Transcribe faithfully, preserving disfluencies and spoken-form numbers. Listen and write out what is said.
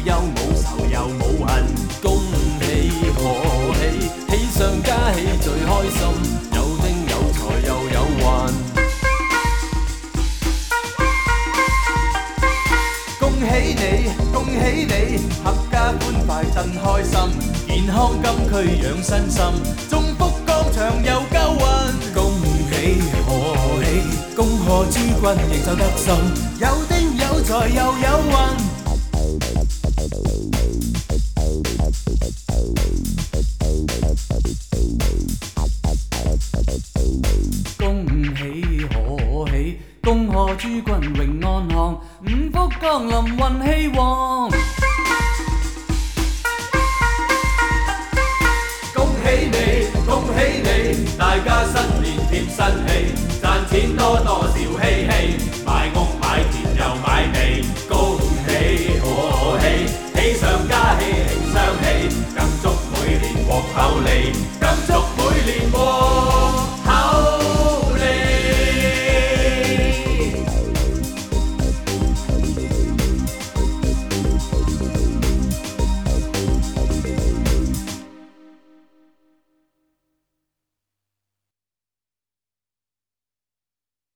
憂冇愁又冇恨，恭喜賀喜，喜上加喜最開心，有丁有財又有運。恭喜你，恭喜你，合家歡快真開心，健康金區養身心，中福廣場又夠運。恭喜賀喜，恭賀諸君應手得心，有丁有財又有運。恭喜賀喜，恭賀諸君榮安康，五福降臨運氣旺。恭喜你，恭喜你，大家新年添新氣，賺錢多多笑嘻嘻。